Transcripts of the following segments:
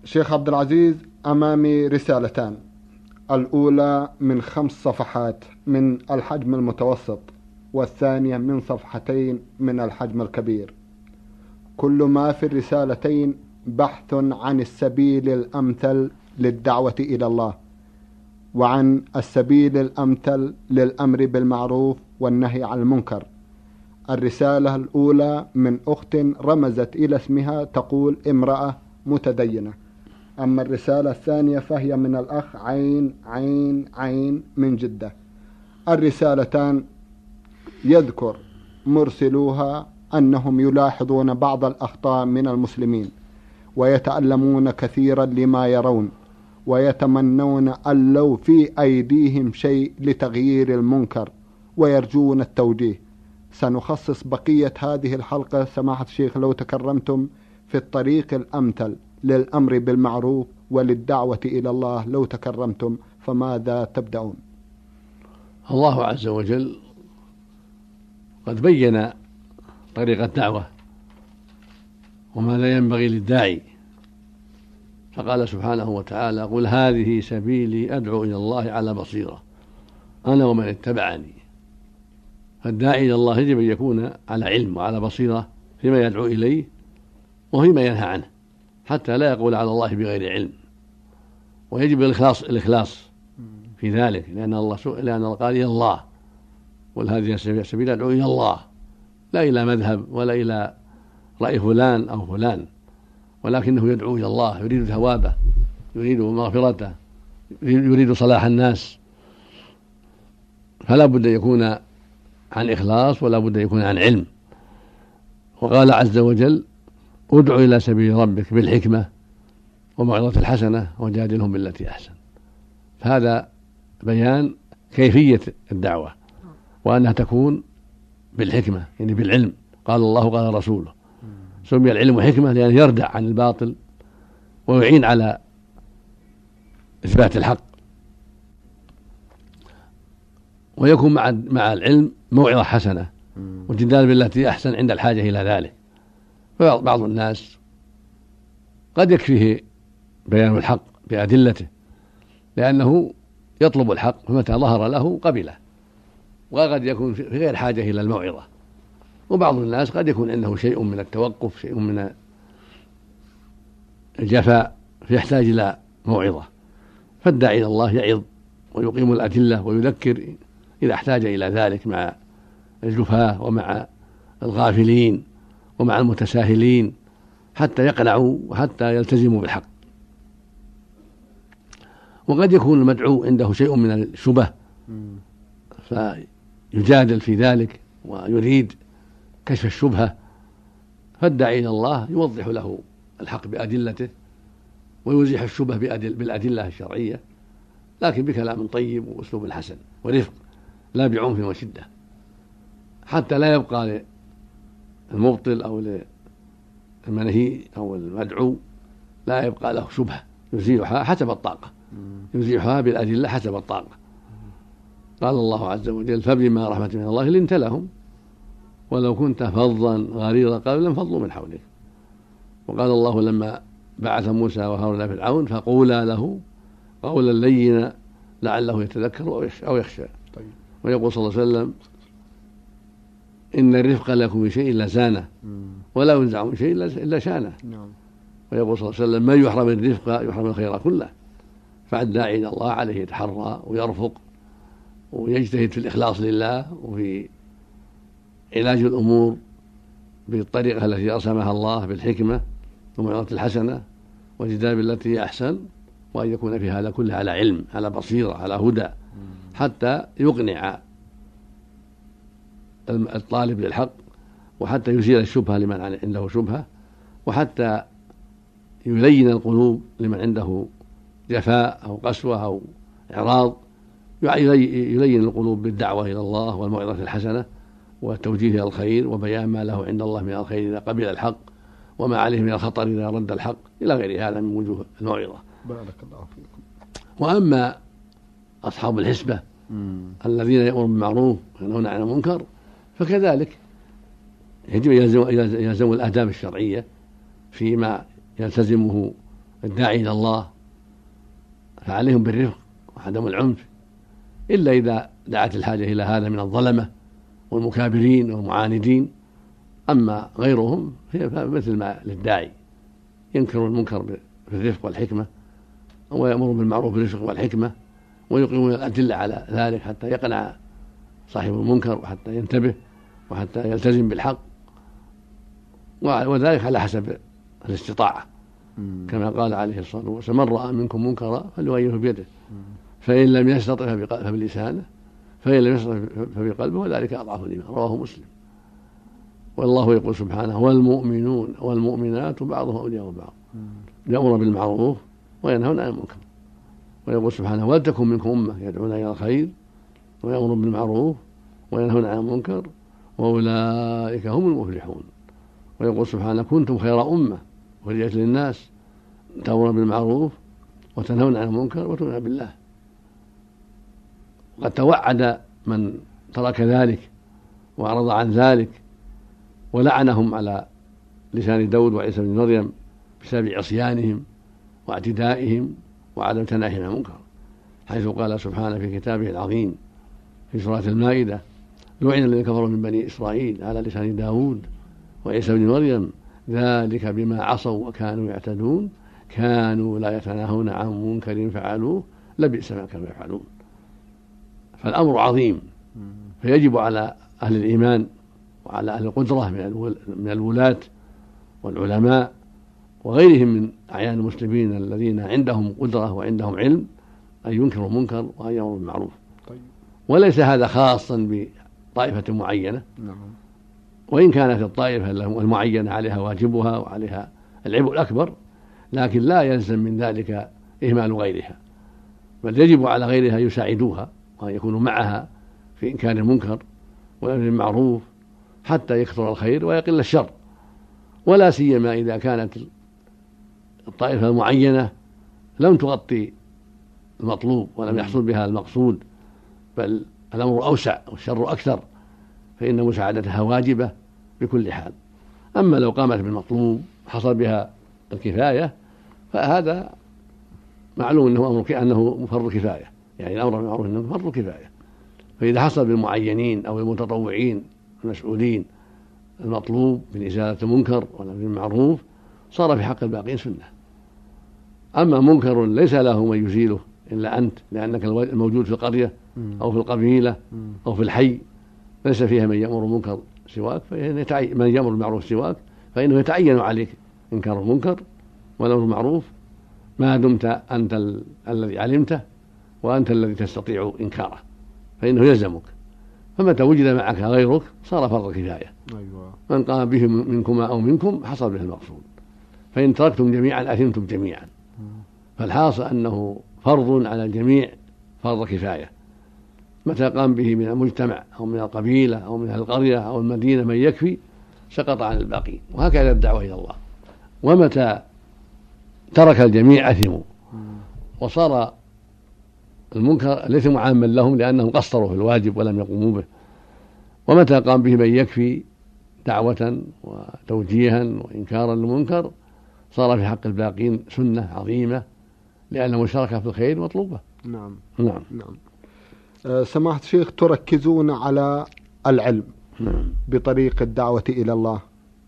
شيخ عبد العزيز، أمامي رسالتان. الأولى من 5 صفحات من الحجم المتوسط، والثانية من 2 صفحتين من الحجم الكبير. كل ما في الرسالتين بحث عن السبيل الأمثل للدعوة إلى الله، وعن السبيل الأمثل للأمر بالمعروف والنهي عن المنكر. الرسالة الأولى من أخت رمزت إلى اسمها، تقول امرأة متدينة. أما الرسالة الثانية فهي من الأخ عين من جدة. الرسالتان يذكر مرسلوها أنهم يلاحظون بعض الأخطاء من المسلمين، ويتألمون كثيرا لما يرون، ويتمنون أن لو في أيديهم شيء لتغيير المنكر، ويرجون التوجيه. سنخصص بقية هذه الحلقة سماحة الشيخ لو تكرمتم في الطريق الأمثل للأمر بالمعروف وللدعوة إلى الله، لو تكرمتم فماذا تبدأون؟ الله عز وجل قد بين طريق الدعوة وماذا ينبغي للداعي، فقال سبحانه وتعالى: قل هذه سبيلي أدعو إلى الله على بصيرة أنا ومن اتبعني. فالداعي إلى الله يجب أن يكون على علم وعلى بصيرة فيما يدعو إليه وفيما ينهى عنه، حتى لا يقول على الله بغير علم. ويجب الإخلاص في ذلك، لأن الله قال إلى الله، قل هذه سبيل أدعو إلى الله، لا إلى مذهب ولا إلى رأي فلان أو فلان، ولكنه يدعو إلى الله، يريد ثوابه، يريد مغفرته، يريد صلاح الناس. فلا بد أن يكون عن إخلاص ولا بد أن يكون عن علم. وقال عز وجل: ادع إلى سبيل ربك بالحكمة وموعظة الحسنة وجادلهم بالتي أحسن. فهذا بيان كيفية الدعوة، وأنها تكون بالحكمة، يعني بالعلم. قال الله قال رسوله. سمي العلم حكمة لأنه يردع عن الباطل ويعين على إثبات الحق. ويكون مع العلم موعظة حسنة وجدال بالتي أحسن عند الحاجة إلى ذلك. فبعض الناس قد يكفيه بيان الحق بأدلته، لأنه يطلب الحق، فمتى ظهر له قبله، وقد يكون في غير حاجة إلى الموعظة. وبعض الناس قد يكون عنده شيء من التوقف، شيء من الجفاء، فيحتاج إلى موعظة. فالداعي إلى الله يعظ ويقيم الأدلة ويذكر إذا احتاج إلى ذلك، مع الجفاة ومع الغافلين ومع المتساهلين، حتى يقنعوا وحتى يلتزموا بالحق. وقد يكون المدعو عنده شيء من الشبه فيجادل في ذلك ويريد كشف الشبهة، فالداعي إلى الله يوضح له الحق بأدلته ويزيح الشبه بالأدلة الشرعية، لكن بكلام طيب وأسلوب حسن ورفق، لا بعنف وشدة، حتى لا يبقى للمبطل أو للمنهي أو المدعو لا يبقى له شبهة، يزيحها حسب الطاقة، يزيحها بالأدلة حسب الطاقة. قال الله عز وجل: فبما رحمة من الله لنت لهم ولو كنت فظا غليظ القلب لانفضوا من حولك. وقال الله لما بعث موسى وهارون فرعون: فقولا له قولا لينا لعله يتذكر أو يخشى. ويقول صلى الله عليه وسلم: إن الرفق لكم من شيء إلا زانه ولا ينزع من شيء إلا شانه. ويقول صلى الله عليه وسلم: من يحرم الرفق يحرم الخير كله. فالداعي إلى الله عليه يتحرى ويرفق ويجتهد في الإخلاص لله وفي علاج الأمور بالطريقة التي رسمها الله بالحكمة وموعظة الحسنة وجدال بالتي أحسن، وأن يكون في هذا كله على علم، على بصيرة، على هدى، حتى يقنع الطالب للحق، وحتى يزيل الشبهة لمن عنده شبهة، وحتى يلين القلوب لمن عنده جفاء أو قسوة أو إعراض، يلين القلوب بالدعوة إلى الله والموعظة الحسنة والتوجيه إلى الخير وبيان ما له عند الله من الخير إذا قبل الحق وما عليه من الخطر إذا رد الحق، إلى غير هذا من وجوه الموعظة. بارك الله فيكم. وأما أصحاب الحسبة الذين يأمرون بالمعروف وينهون عن المنكر، فكذلك يجب يلزم الآداب الشرعية فيما يلتزمه الداعي إلى الله فعليهم بالرفق وعدم العنف، إلا إذا دعت الحاجة إلى هذا من الظلمة والمكابرين والمعاندين. أما غيرهم فمثل ما للداعي ينكر المنكر بالرفق والحكمة، ويأمر بالمعروف بالرفق والحكمة، ويقيمون الأدلة على ذلك حتى يقنع صاحب المنكر وحتى ينتبه وحتى يلتزم بالحق، وذلك على حسب الاستطاعة، كما قال عليه الصلاة والسلام: من رأى منكم منكرا فليغيره بيده، فإن لم يستطع فبلسانه، فإن لم يستطع فبقلبه، وذلك أضعف الإيمان. رواه مسلم. والله يقول سبحانه: والمؤمنون والمؤمنات بعضهم أولياء بعض يأمرون بالمعروف وينهون عن المنكر. ويقول سبحانه: ولتكن منكم أمة يدعون إلى الخير ويأمرون بالمعروف وينهون عن المنكر وأولئك هم المفلحون. ويقول سبحانه: كنتم خير أمة أخرجت للناس تأمرون بالمعروف وتنهون عن المنكر وتؤمنون بالله. وقد توعد من ترك ذلك وأعرض عن ذلك ولعنهم على لسان داود وعيسى بن مريم بسبب عصيانهم واعتدائهم وعدم تناهيهم عن المنكر، حيث قال سبحانه في كتابه العظيم في سورة المائدة: لعن الذين كفروا من بني إسرائيل على لسان داود وعيسى بن مريم ذلك بما عصوا وكانوا يعتدون كانوا لا يتناهون عن منكر فعلوه لبئس ما كانوا يفعلون. فالأمر عظيم، فيجب على أهل الإيمان وعلى أهل القدرة من الولاة والعلماء وغيرهم من أعيان المسلمين الذين عندهم قدرة وعندهم علم أن ينكروا المنكر وأن يأمروا بالمعروف. وليس هذا خاصا بطائفة معينة، وإن كانت الطائفة المعينة عليها واجبها وعليها العبء الأكبر، لكن لا يلزم من ذلك إهمال غيرها، بل يجب على غيرها يساعدوها وأن يكونوا معها في إنكار المنكر والأمر بالمعروف حتى يكثر الخير ويقل الشر. ولا سيما إذا كانت الطائفة المعينة لم تغطي المطلوب ولم يحصل بها المقصود، بل الأمر أوسع والشر أكثر، فإن مساعدتها واجبة بكل حال. أما لو قامت بالمطلوب حصل بها الكفاية فهذا معلوم أنه فرض كفاية، يعني الأمر بالمعروف أنه فرض كفاية. فإذا حصل بالمعينين أو المتطوعين المسؤولين المطلوب من إزالة المنكر والأمر بالمعروف صار في حق الباقين سنة. أما منكر ليس له من يزيله إلا أنت، لأنك الموجود في القرية أو في القبيلة أو في الحي ليس فيها من يأمر المنكر سواك، من يأمر بالمعروف سواك، فإنه يتعين عليك إنكار المنكر والأمر بالمعروف ما دمت أنت الذي علمته وأنت الذي تستطيع إنكاره، فإنه يلزمك. فمتى وجد معك غيرك صار فرض كفاية. من قام به منكما أو منكم حصل به المقصود. فإن تركتم جميعا أثمتم جميعا. فالحاصل أنه فرض على الجميع فرض كفاية. متى قام به من المجتمع أو من القبيلة أو من القرية أو المدينة من يكفي سقط عن الباقين، وهكذا الدعوة إلى الله. ومتى ترك الجميع أثموا وصار المنكر الإثم عاما لهم لأنهم قصروا في الواجب ولم يقوموا به. ومتى قام به من يكفي دعوة وتوجيها وإنكارا للمنكر صار في حق الباقين سنة عظيمة، لأن المشاركة في الخير مطلوبة. نعم. سماحة الشيخ، تركزون على العلم بطريق الدعوة إلى الله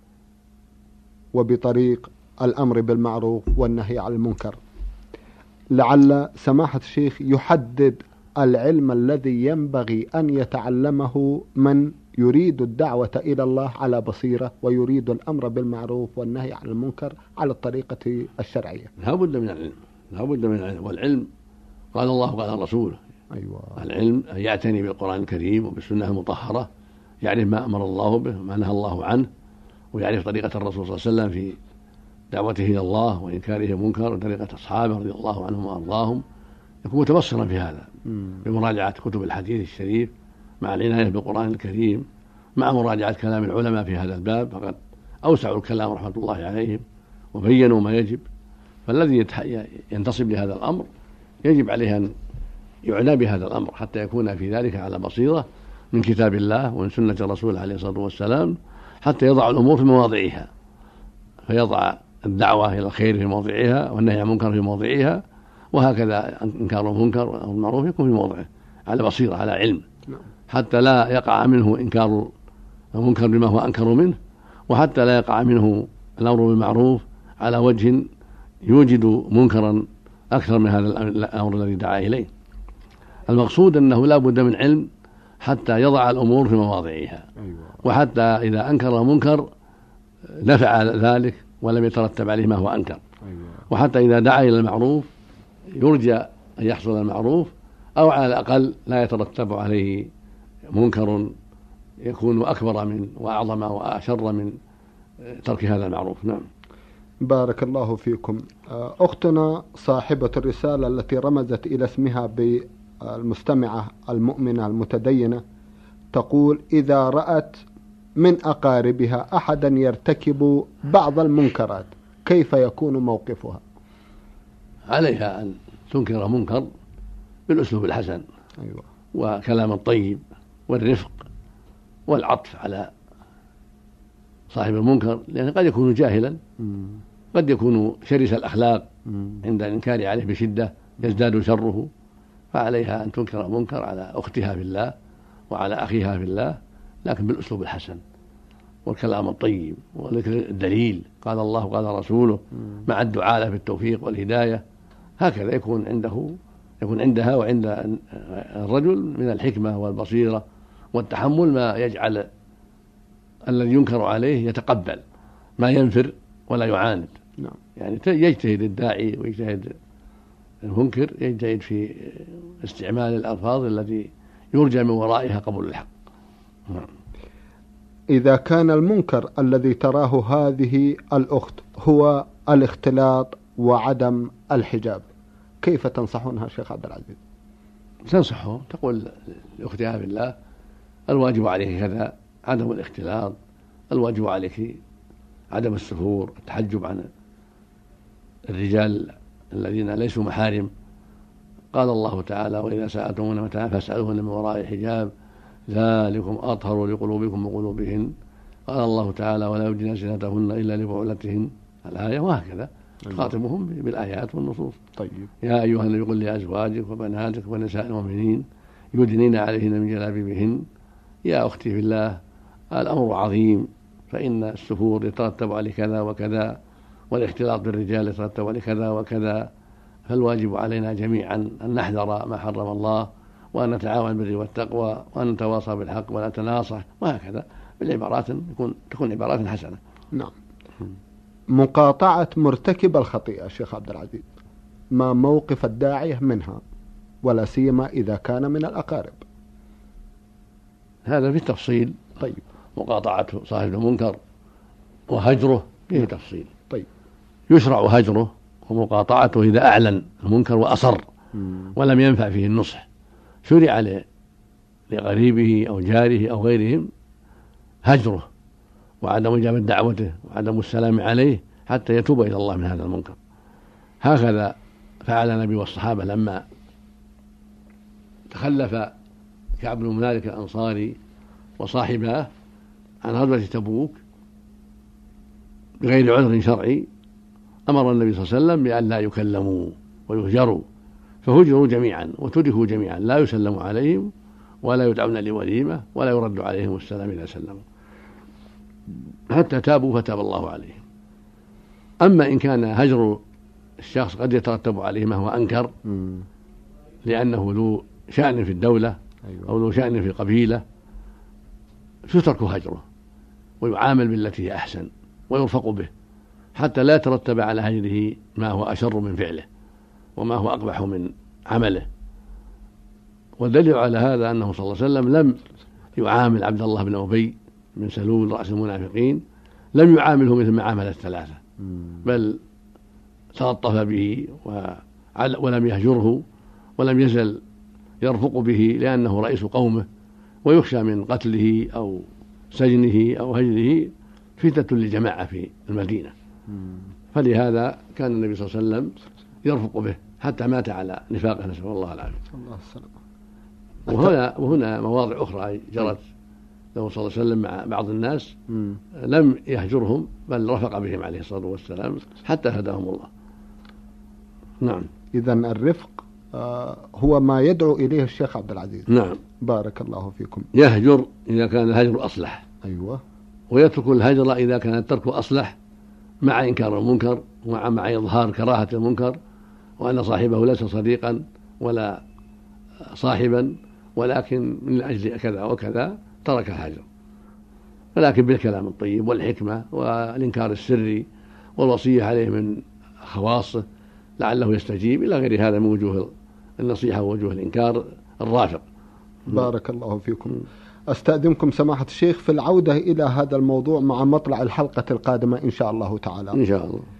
وبطريق الأمر بالمعروف والنهي عن المنكر. لعل سماحة الشيخ يحدد العلم الذي ينبغي أن يتعلمه من يريد الدعوة إلى الله على بصيرة ويريد الأمر بالمعروف والنهي عن المنكر على الطريقة الشرعية. لا بد من العلم، والعلم قال الله وقال الرسول. العلم يعتني بالقرآن الكريم وبالسنة المطهرة، يعرف ما أمر الله به وما نهى الله عنه، ويعرف طريقة الرسول صلى الله عليه وسلم في دعوته إلى الله وإنكاره المنكر وطريقة أصحابه رضي الله عنهم وأرضاهم. يكون متبصرا في هذا بمراجعة كتب الحديث الشريف مع العناية بالقرآن الكريم مع مراجعة كلام العلماء في هذا الباب، فقد أوسعوا الكلام رحمة الله عليهم وبينوا ما يجب. فالذي ينتصب لهذا الأمر يجب عليه أن يعنى بهذا الأمر حتى يكون في ذلك على بصيرة من كتاب الله ومن سنة الرسول عليه الصلاة والسلام، حتى يضع الأمور في مواضعها، فيضع الدعوة إلى الخير في موضعها والنهي عن المنكر في موضعها، وهكذا إنكار المنكر أو المعروف يكون في موضعه على بصيرة على علم، حتى لا يقع منه إنكار المنكر بما هو أنكر منه، وحتى لا يقع منه الأمر بالمعروف على وجه يوجد منكرا أكثر من هذا الأمر الذي دعا إليه. المقصود أنه لا بد من علم حتى يضع الأمور في مواضعها، وحتى إذا أنكر المنكر نفع ذلك ولم يترتب عليه ما هو أنكر، وحتى إذا دعا إلى المعروف يرجى أن يحصل المعروف، أو على الأقل لا يترتب عليه منكر يكون أكبر من وأعظم وأشر من ترك هذا المعروف. نعم. بارك الله فيكم. أختنا صاحبة الرسالة التي رمزت إلى اسمها بالمستمعة المؤمنة المتدينة تقول: إذا رأت من أقاربها أحدا يرتكب بعض المنكرات كيف يكون موقفها؟ عليها أن تنكر منكر بالأسلوب الحسن، وكلام الطيب والرفق والعطف على صاحب المنكر، لأنه قد يكون جاهلا، قد يكون شرس الأخلاق عند الإنكار عليه بشدة يزداد شره، فعليها أن تنكر المنكر على أختها في الله وعلى أخيها في الله، لكن بالأسلوب الحسن والكلام الطيب وذكر الدليل، قال الله قال رسوله، مع الدعاء له بالتوفيق والهداية. هكذا يكون عندها وعند الرجل من الحكمة والبصيرة والتحمل ما يجعل الذي ينكر عليه يتقبل، ما ينفر ولا يعاند. يعني يجتهد الداعي ويجتهد المنكر، يجتهد في استعمال الألفاظ التي يرجى من ورائها قبول الحق. إذا كان المنكر الذي تراه هذه الأخت هو الاختلاط وعدم الحجاب، كيف تنصحونها شيخ عبد العزيز؟ تنصحه، تقول لأختها بالله: الواجب عليك كذا، عدم الاختلاط، الواجب عليك عدم السفور، التحجب عن الرجال الذين ليسوا محارم. قال الله تعالى: وإذا سألتموهن متاعا فاسألوهن من وراء حجاب ذلكم أطهر لقلوبكم وقلوبهن. قال الله تعالى: ولا يبدين زينتهن إلا لبعولتهن، الآية. وهكذا تخاطبهم بالآيات والنصوص. طيب. يا أيها النبي قل لأزواجك وبناتك ونساء المؤمنين يدنين عليهن من جلابيبهن. يا أختي في الله، الأمر عظيم، فإن السفور يترتب عليه كذا وكذا، والاختلاط بالرجال يترتب عليه كذا وكذا، فالواجب علينا جميعا أن نحذر ما حرم الله، وأن نتعاون بالبر والتقوى، وأن نتواصى بالحق ولا نتناصح، وهكذا بالعبارات تكون عبارات حسنة. نعم. مقاطعة مرتكب الخطيئة شيخ عبد العزيز، ما موقف الداعية منها، ولا سيما إذا كان من الأقارب؟ هذا في التفصيل. طيب. مقاطعة صاحب المنكر وهجره فيه تفصيل. طيب. يشرع هجره ومقاطعته إذا أعلن المنكر وأصر ولم ينفع فيه النصح، شرع لغريبه أو جاره أو غيرهم هجره وعدم إجابة دعوته وعدم السلام عليه حتى يتوب إلى الله من هذا المنكر. هكذا فعل النبي والصحابة لما تخلف كعب بن مالك الأنصاري وصاحباه عن غزوة تبوك بغير عذر شرعي، أمر النبي صلى الله عليه وسلم بأن لا يكلموا ويهجروا، فهجروا جميعا وتركوا جميعا، لا يسلم عليهم ولا يدعون لوليمة ولا يرد عليهم السلام إذا سلموا، حتى تابوا فتاب الله عليهم. أما إن كان هجر الشخص قد يترتب عليه ما هو أنكر لأنه ذو شأن في الدولة أو ذو شأن في القبيلة، فترك هجره ويعامل بالتي هي أحسن ويرفق به حتى لا يترتب على هجره ما هو أشر من فعله وما هو أقبح من عمله. والدليل على هذا أنه صلى الله عليه وسلم لم يعامل عبد الله بن أبي من سلول رأس المنافقين، لم يعامله مثل ما عامل الثلاثة، بل تلطف به ولم يهجره ولم يزل يرفق به، لأنه رئيس قومه ويخشى من قتله أو سجنه أو هجره فتنة للجماعة في المدينة. فلهذا كان النبي صلى الله عليه وسلم يرفق به حتى مات على نفاقه، نسأل الله العافية. وهنا مواضع أخرى جرت له صلى الله عليه وسلم مع بعض الناس لم يهجرهم بل رفق بهم عليه الصلاة والسلام حتى هداهم الله. نعم. إذن الرفق هو ما يدعو إليه الشيخ عبد العزيز. نعم. بارك الله فيكم. يهجر إذا كان الهجر أصلح. أيوة. ويترك الهجر إذا كان الترك أصلح مع إنكار المنكر ومع إظهار كراهة المنكر وأن صاحبه ليس صديقا ولا صاحبا ولكن من أجل كذا وكذا ترك الهجر، ولكن بالكلام الطيب والحكمة والإنكار السري والوصية عليه من خواصه لعله يستجيب إلى غير هذا من وجوه النصيحة ووجوه الإنكار الرافق. بارك الله فيكم. أستأذنكم سماحة الشيخ في العودة إلى هذا الموضوع مع مطلع الحلقة القادمة إن شاء الله تعالى. إن شاء الله.